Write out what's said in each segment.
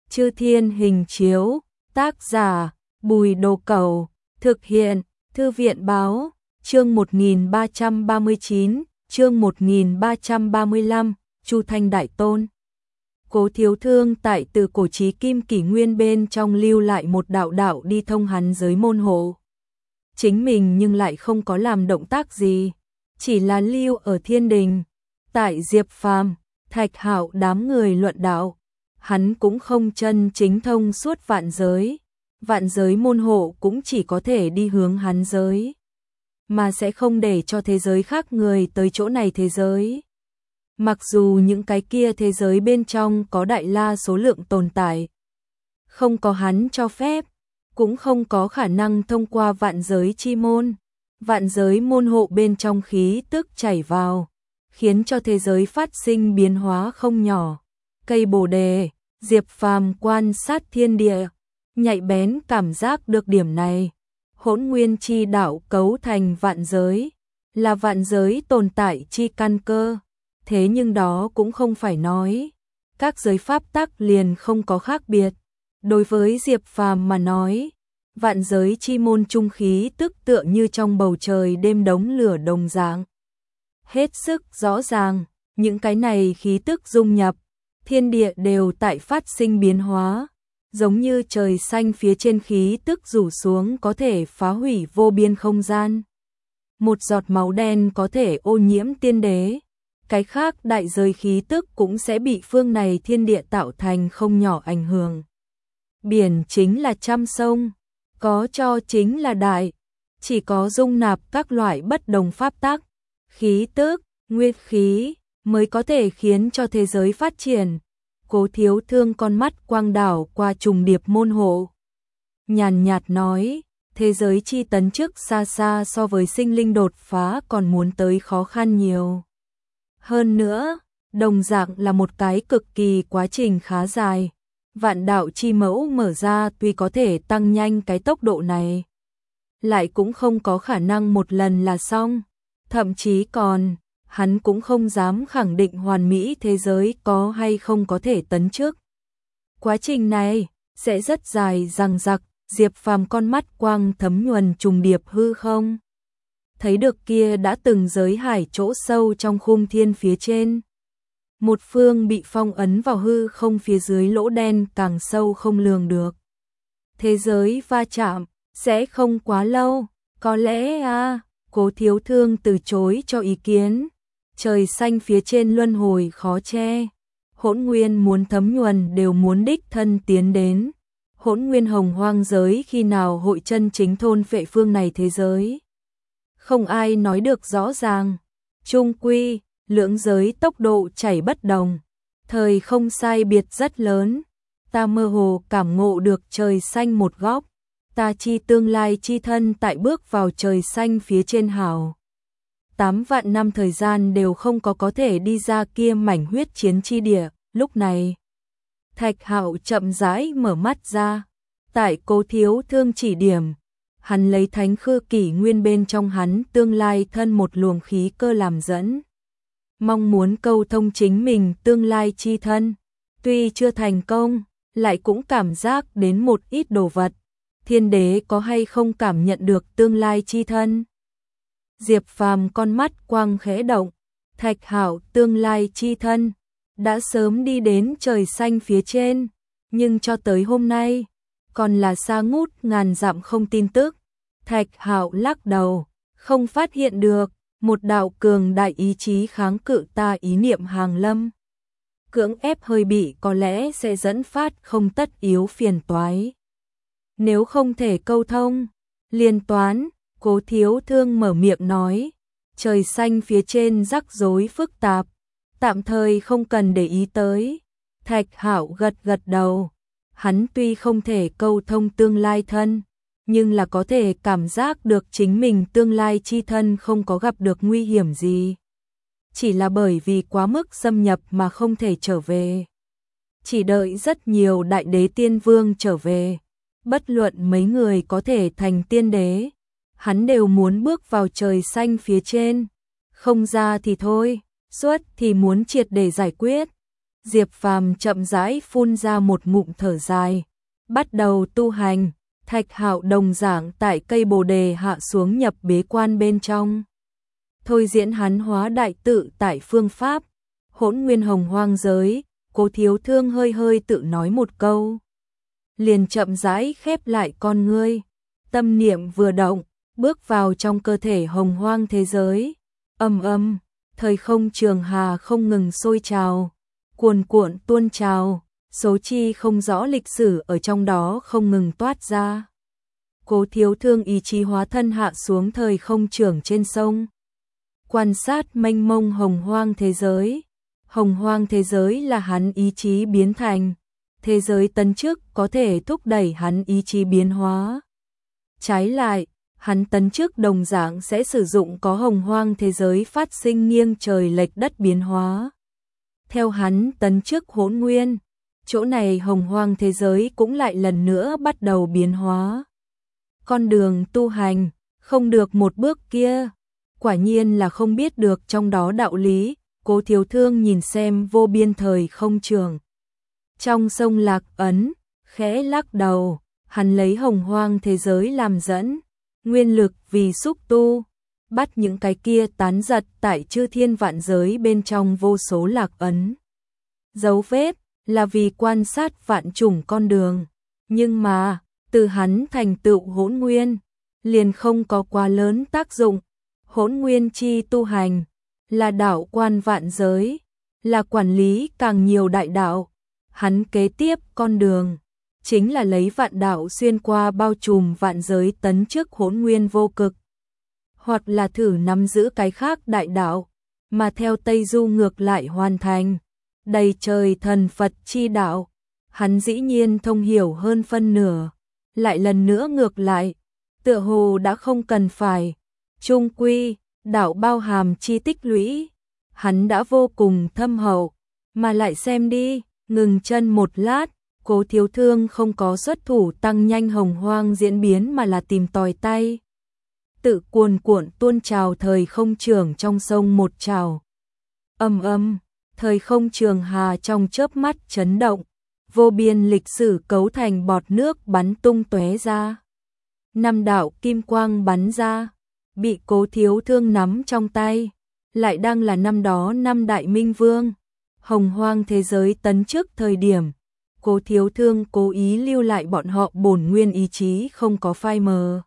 Chư Thiên Hình Chiếu, tác giả Bùi Đồ Cẩu, thực hiện Thư viện Báo, chương 1339, chương 1335, Chu Thanh Đại Tôn. Cố Thiếu Thương tại từ cổ chí kim kỷ nguyên bên trong lưu lại một đạo đạo đi thông hắn giới môn hộ. Chính mình nhưng lại không có làm động tác gì, chỉ là lưu ở thiên đình. Tại Diệp Phàm, Thạch Hạo đám người luận đạo, hắn cũng không chân chính thông suốt vạn giới môn hộ cũng chỉ có thể đi hướng hắn giới, mà sẽ không để cho thế giới khác người tới chỗ này thế giới. Mặc dù những cái kia thế giới bên trong có đại la số lượng tồn tại, không có hắn cho phép, cũng không có khả năng thông qua vạn giới môn hộ bên trong khí tức chảy vào, khiến cho thế giới phát sinh biến hóa không nhỏ. Cây bồ đề, Diệp Phàm quan sát thiên địa, nhạy bén cảm giác được điểm này. Hỗn nguyên chi đạo cấu thành vạn giới, là vạn giới tồn tại chi căn cơ. Thế nhưng đó cũng không phải nói các giới pháp tắc liền không có khác biệt. Đối với Diệp Phàm mà nói, vạn giới chi môn trung khí tức tựa như trong bầu trời đêm đống lửa đồng dạng. Hết sức rõ ràng, những cái này khí tức dung nhập, thiên địa đều tại phát sinh biến hóa, giống như trời xanh phía trên khí tức rủ xuống có thể phá hủy vô biên không gian. Một giọt máu đen có thể ô nhiễm tiên đế, cái khác đại giới khí tức cũng sẽ bị phương này thiên địa tạo thành không nhỏ ảnh hưởng. Biển chính là trăm sông, có cho chính là đại, chỉ có dung nạp các loại bất đồng pháp tắc, khí tức, nguyên khí mới có thể khiến cho thế giới phát triển. Cố Thiếu Thương con mắt quang đảo qua trùng điệp môn hộ, nhàn nhạt nói, thế giới chi tấn trước xa xa so với sinh linh đột phá còn muốn tới khó khăn nhiều. Hơn nữa, đồng dạng là một cái cực kỳ quá trình khá dài. Vạn đạo chi mẫu mở ra tuy có thể tăng nhanh cái tốc độ này, lại cũng không có khả năng một lần là xong. Thậm chí còn, hắn cũng không dám khẳng định hoàn mỹ thế giới có hay không có thể tấn trước. Quá trình này sẽ rất dài dằng dặc. Diệp Phàm con mắt quang thấm nhuần trùng điệp hư không, thấy được kia đã từng giới hải chỗ sâu trong khung thiên phía trên. Một phương bị phong ấn vào hư không phía dưới lỗ đen càng sâu không lường được. Thế giới va chạm sẽ không quá lâu, có lẽ Cố Thiếu Thương từ chối cho ý kiến. Trời xanh phía trên luân hồi khó che, hỗn nguyên muốn thấm nhuần đều muốn đích thân tiến đến. Hỗn nguyên hồng hoang giới khi nào hội chân chính thôn phệ phương này thế giới, không ai nói được rõ ràng. Chung quy, lưỡng giới tốc độ chảy bất đồng, thời không sai biệt rất lớn. Ta mơ hồ cảm ngộ được trời xanh một góc, ta chi tương lai chi thân tại bước vào trời xanh phía trên hào. 8 vạn năm thời gian đều không có thể đi ra kia mảnh huyết chiến chi địa. Lúc này, Thạch Hạo chậm rãi mở mắt ra, tại Cố Thiếu Thương chỉ điểm, hắn lấy thánh khư kỷ nguyên bên trong hắn tương lai thân một luồng khí cơ làm dẫn, mong muốn câu thông chính mình tương lai chi thân. Tuy chưa thành công, lại cũng cảm giác đến một ít đồ vật. Thiên đế có hay không cảm nhận được tương lai chi thân? Diệp Phàm con mắt quang khẽ động, Thạch Hạo tương lai chi thân đã sớm đi đến trời xanh phía trên, nhưng cho tới hôm nay còn là xa ngút ngàn dặm không tin tức. Thạch Hạo lắc đầu, không phát hiện được một đạo cường đại ý chí kháng cự ta ý niệm hàng lâm. Cưỡng ép hơi bị có lẽ sẽ dẫn phát không tất yếu phiền toái. Nếu không thể câu thông, liên toán. Cố Thiếu Thương mở miệng nói, trời xanh phía trên rắc rối phức tạp, tạm thời không cần để ý tới. Thạch Hạo gật gật đầu, hắn tuy không thể câu thông tương lai thân, nhưng là có thể cảm giác được chính mình tương lai chi thân không có gặp được nguy hiểm gì. Chỉ là bởi vì quá mức xâm nhập mà không thể trở về. Chỉ đợi rất nhiều đại đế tiên vương trở về, bất luận mấy người có thể thành tiên đế, hắn đều muốn bước vào trời xanh phía trên. Không ra thì thôi, suốt thì muốn triệt để giải quyết. Diệp Phàm chậm rãi phun ra một ngụm thở dài, bắt đầu tu hành. Thạch Hạo đồng dạng tại cây Bồ đề hạ xuống nhập bế quan bên trong. Thôi diễn hắn hóa đại tự tại phương pháp, Hỗn Nguyên Hồng Hoang giới, Cố Thiếu Thương hơi hơi tự nói một câu. Liền chậm rãi khép lại con ngươi, tâm niệm vừa động, bước vào trong cơ thể hồng hoang thế giới. Ầm ầm, thời không trường hà không ngừng sôi trào, cuồn cuộn tuôn trào, số chi không rõ lịch sử ở trong đó không ngừng toát ra. Cố Thiếu Thương ý chí hóa thân hạ xuống thời không trường trên sông, quan sát mênh mông hồng hoang thế giới. Hồng hoang thế giới là hắn ý chí biến thành, thế giới tấn chức có thể thúc đẩy hắn ý chí biến hóa. Trái lại, hắn tấn chức đồng dạng sẽ sử dụng có hồng hoang thế giới phát sinh nghiêng trời lệch đất biến hóa. Theo hắn tấn chức hỗn nguyên, chỗ này hồng hoang thế giới cũng lại lần nữa bắt đầu biến hóa. Con đường tu hành, không được một bước kia, quả nhiên là không biết được trong đó đạo lý. Cố Thiếu Thương nhìn xem vô biên thời không trường. Trong sông Lạc Ấn, khẽ lắc đầu, hắn lấy hồng hoang thế giới làm dẫn, nguyên lực vì xúc tu, bắt những cái kia tán giật tại chư thiên vạn giới bên trong vô số lạc ấn. Dấu vết là vì quan sát vạn chủng con đường, nhưng mà, từ hắn thành tựu hỗn nguyên, liền không có quá lớn tác dụng. Hỗn nguyên chi tu hành là đạo quan vạn giới, là quản lý càng nhiều đại đạo. Hắn kế tiếp con đường chính là lấy vạn đạo xuyên qua bao trùm vạn giới tấn chức hỗn nguyên vô cực, hoặc là thử nắm giữ cái khác đại đạo, mà theo Tây Du ngược lại hoàn thành đầy trời thần Phật chi đạo. Hắn dĩ nhiên thông hiểu hơn phân nửa, lại lần nữa ngược lại, tựa hồ đã không cần phải. Trung quy, đạo bao hàm chi tích lũy, hắn đã vô cùng thâm hậu, mà lại xem đi, ngừng chân một lát, Cố Thiếu Thương không có xuất thủ tăng nhanh hồng hoang diễn biến mà là tìm tòi tay. Tự cuồn cuộn tuôn trào thời không trường trong sông một trào. Ầm ầm, thời không trường hà trong chớp mắt chấn động, vô biên lịch sử cấu thành bọt nước bắn tung tóe ra. Năm đạo kim quang bắn ra, bị Cố Thiếu Thương nắm trong tay, lại đang là năm đó năm đại minh vương. Hồng hoang thế giới tấn chức thời điểm, Cố Thiếu Thương cố ý lưu lại bọn họ bổn nguyên ý chí không có phai mờ.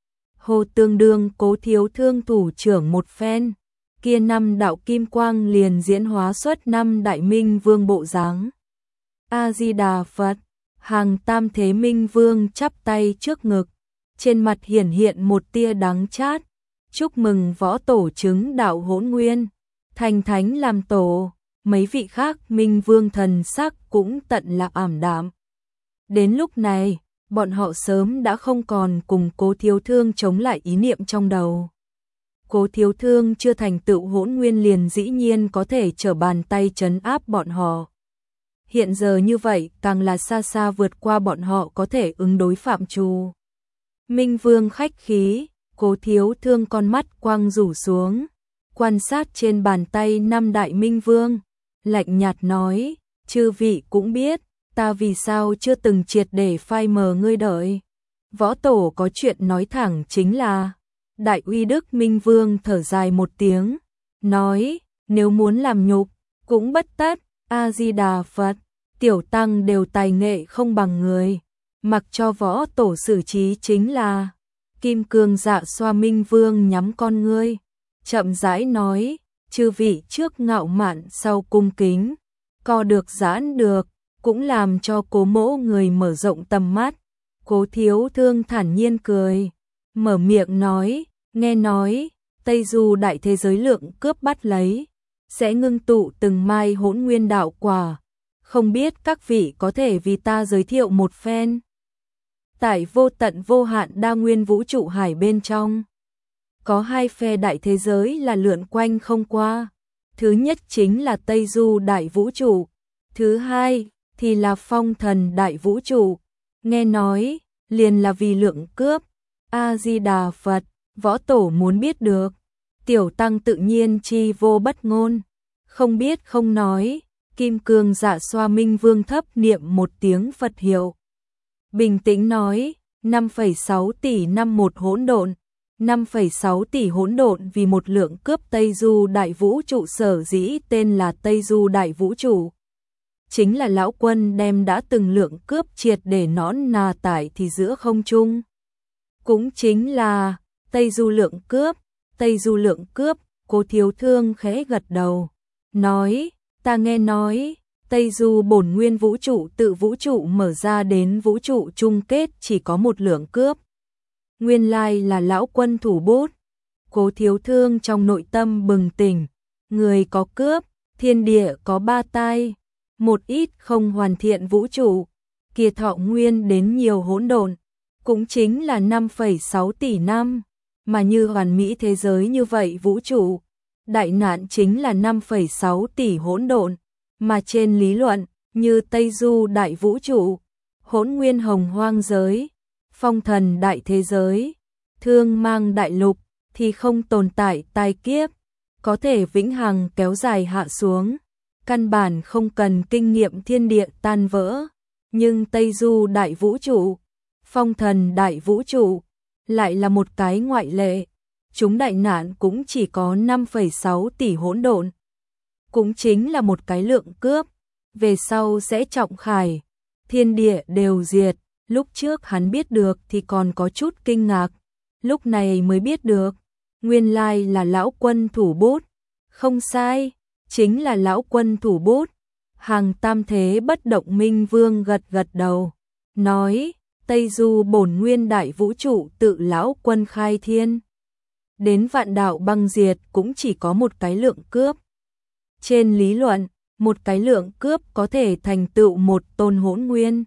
Hồ tương đương Cố Thiếu Thương thủ trưởng một phen, kia năm đạo kim quang liền diễn hóa xuất năm đại minh vương bộ dáng. A Di Đà Phật, hàng tam thế minh vương chắp tay trước ngực, trên mặt hiển hiện một tia đắng chát. Chúc mừng võ tổ chứng đạo hỗn nguyên, thành thánh làm tổ. Mấy vị khác minh vương thần sắc cũng tận là ảm đạm. Đến lúc này, bọn họ sớm đã không còn cùng Cố Thiếu Thương chống lại ý niệm trong đầu. Cố Thiếu Thương chưa thành tựu hỗn nguyên liền dĩ nhiên có thể trở bàn tay trấn áp bọn họ. Hiện giờ như vậy càng là xa xa vượt qua bọn họ có thể ứng đối phạm trù. Minh vương khách khí, Cố Thiếu Thương con mắt quang rủ xuống, quan sát trên bàn tay năm đại minh vương, lạnh nhạt nói, chư vị cũng biết, ta vì sao chưa từng triệt để phai mờ ngươi đợi. Võ tổ có chuyện nói thẳng chính là, đại uy đức minh vương thở dài một tiếng, nói, nếu muốn làm nhục, cũng bất tất. A Di Đà Phật, tiểu tăng đều tài nghệ không bằng người, mặc cho võ tổ xử trí chính là. Kim cương dạ xoa minh vương nhắm con ngươi, chậm rãi nói, chư vị trước ngạo mạn sau cung kính, co được giãn được, cũng làm cho Cố mỗ người mở rộng tầm mắt. Cố Thiếu Thương thản nhiên cười, mở miệng nói, nghe nói, Tây Du đại thế giới lượng cướp bắt lấy, sẽ ngưng tụ từng mai hỗn nguyên đạo quả, không biết các vị có thể vì ta giới thiệu một phen. Tại vô tận vô hạn đa nguyên vũ trụ hải bên trong, có hai phe đại thế giới là lượn quanh không qua. Thứ nhất chính là Tây Du đại vũ trụ, thứ hai thì là Phong Thần đại vũ trụ. Nghe nói, liền là vì lượng cướp. A Di Đà Phật, võ tổ muốn biết được, tiểu tăng tự nhiên chi vô bất ngôn, không biết không nói, Kim Cương Dạ Xoa Minh Vương thấp niệm một tiếng Phật hiệu. Bình tĩnh nói, 5,6 tỷ năm một hỗn độn. 5,6 tỷ hỗn độn vì một lượng cướp Tây Du Đại Vũ Trụ sở dĩ tên là Tây Du Đại Vũ Trụ. Chính là lão quân đem đã từng lượng cướp triệt để nõn nà tải thì giữa không trung. Cũng chính là Tây Du lượng cướp, Tây Du lượng cướp, Cố Thiếu Thương khẽ gật đầu. Nói, ta nghe nói, Tây Du bổn nguyên vũ trụ tự vũ trụ mở ra đến vũ trụ chung kết chỉ có một lượng cướp. Nguyên lai là lão quân thủ bút. Cố Thiếu Thương trong nội tâm bừng tỉnh, người có cướp, thiên địa có ba tai, một ít không hoàn thiện vũ trụ, kia thọ nguyên đến nhiều hỗn độn, cũng chính là 5,6 tỷ năm, mà như hoàn mỹ thế giới như vậy vũ trụ, đại nạn chính là 5,6 tỷ hỗn độn, mà trên lý luận, như Tây Du đại vũ trụ, hỗn nguyên hồng hoang giới, phong thần đại thế giới, thương mang đại lục, thì không tồn tại tai kiếp, có thể vĩnh hằng kéo dài hạ xuống, căn bản không cần kinh nghiệm thiên địa tan vỡ, nhưng Tây Du đại vũ trụ, phong thần đại vũ trụ, lại là một cái ngoại lệ, chúng đại nạn cũng chỉ có 5,6 tỷ hỗn độn, cũng chính là một cái lượng cướp, về sau sẽ trọng khải, thiên địa đều diệt. Lúc trước hắn biết được thì còn có chút kinh ngạc, lúc này mới biết được, nguyên lai là lão quân thủ bút, không sai, chính là lão quân thủ bút. Hàng tam thế bất động Minh Vương gật gật đầu, nói, Tây Du bổn nguyên đại vũ trụ tự lão quân khai thiên. Đến vạn đạo băng diệt cũng chỉ có một cái lượng cướp. Trên lý luận, một cái lượng cướp có thể thành tựu một tôn hỗn nguyên.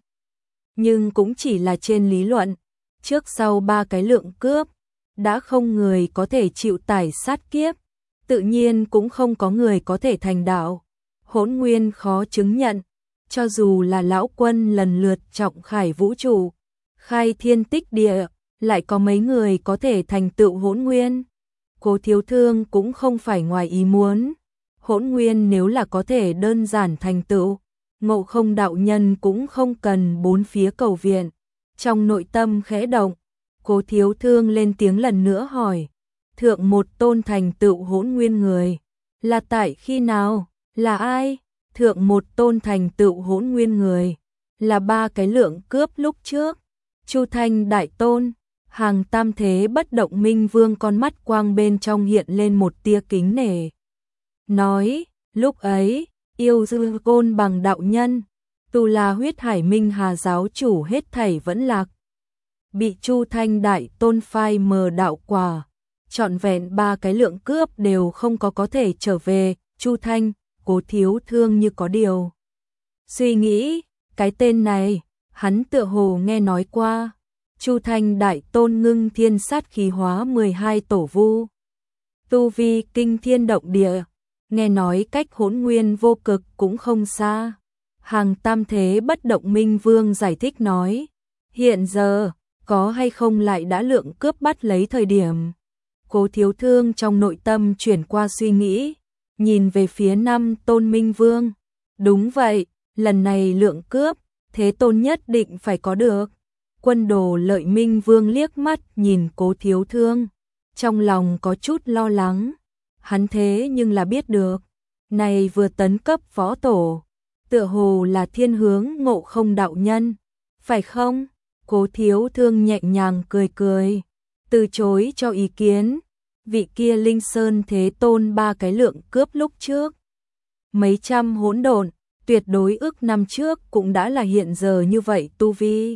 Nhưng cũng chỉ là trên lý luận, trước sau ba cái lượng cướp, đã không người có thể chịu tải sát kiếp, tự nhiên cũng không có người có thể thành đạo. Hỗn nguyên khó chứng nhận, cho dù là lão quân lần lượt trọng khải vũ trụ, khai thiên tích địa, lại có mấy người có thể thành tựu hỗn nguyên. Cố Thiếu Thương cũng không phải ngoài ý muốn, hỗn nguyên nếu là có thể đơn giản thành tựu, Ngộ Không đạo nhân cũng không cần bốn phía cầu viện. Trong nội tâm khẽ động, Cố Thiếu Thương lên tiếng lần nữa hỏi, thượng một tôn thành tựu hỗn nguyên người, là tại khi nào, là ai? Thượng một tôn thành tựu hỗn nguyên người, là ba cái lượng cướp lúc trước. Chu Thanh đại tôn, Hàng tam thế bất động Minh Vương con mắt quang bên trong hiện lên một tia kính nể. Nói, lúc ấy, yêu dư côn bằng đạo nhân, Tu La huyết hải minh hà giáo chủ hết thảy vẫn lạc. Bị Chu Thanh đại tôn phai mờ đạo quả, trọn vẹn ba cái lượng cướp đều không có thể trở về. Chu Thanh, Cố Thiếu Thương như có điều suy nghĩ, cái tên này, hắn tựa hồ nghe nói qua. Chu Thanh đại tôn ngưng thiên sát khí hóa 12 tổ vu, tu vi kinh thiên động địa, nghe nói cách hỗn nguyên vô cực cũng không xa. Hàng tam thế bất động Minh Vương giải thích nói, hiện giờ, có hay không lại đã lượng cướp bắt lấy thời điểm. Cố Thiếu Thương trong nội tâm chuyển qua suy nghĩ, nhìn về phía năm tôn Minh Vương. Đúng vậy, lần này lượng cướp, thế tôn nhất định phải có được. Quân Đồ Lợi Minh Vương liếc mắt nhìn Cố Thiếu Thương, trong lòng có chút lo lắng. Hắn thế nhưng là biết được, này vừa tấn cấp võ tổ, tựa hồ là thiên hướng Ngộ Không đạo nhân, phải không? Cố Thiếu Thương nhẹ nhàng cười cười, từ chối cho ý kiến. Vị kia Linh Sơn Thế Tôn ba cái lượng cướp lúc trước, mấy trăm hỗn độn, tuyệt đối ước năm trước cũng đã là hiện giờ như vậy tu vi.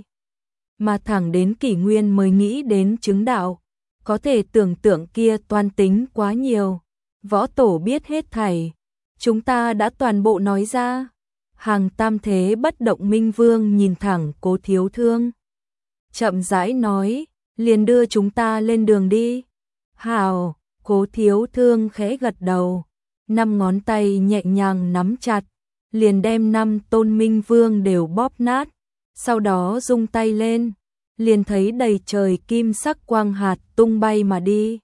Mà thẳng đến kỷ nguyên mới nghĩ đến chứng đạo, có thể tưởng tượng kia toan tính quá nhiều. Võ tổ biết hết thảy, chúng ta đã toàn bộ nói ra. Hàng tam thế bất động Minh Vương nhìn thẳng Cố Thiếu Thương, chậm rãi nói, liền đưa chúng ta lên đường đi. Hào, Cố Thiếu Thương khẽ gật đầu, năm ngón tay nhẹ nhàng nắm chặt, liền đem năm tôn Minh Vương đều bóp nát, sau đó rung tay lên, liền thấy đầy trời kim sắc quang hạt tung bay mà đi.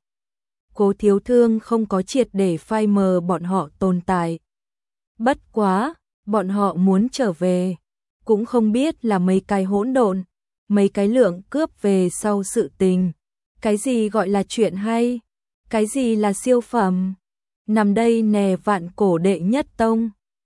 Cố Thiếu Thương không có triệt để phai mờ bọn họ tồn tại. Bất quá, bọn họ muốn trở về, cũng không biết là mấy cái hỗn độn, mấy cái lượng cướp về sau sự tình. Cái gì gọi là chuyện hay? Cái gì là siêu phẩm? Nằm đây nè vạn cổ đệ nhất tông.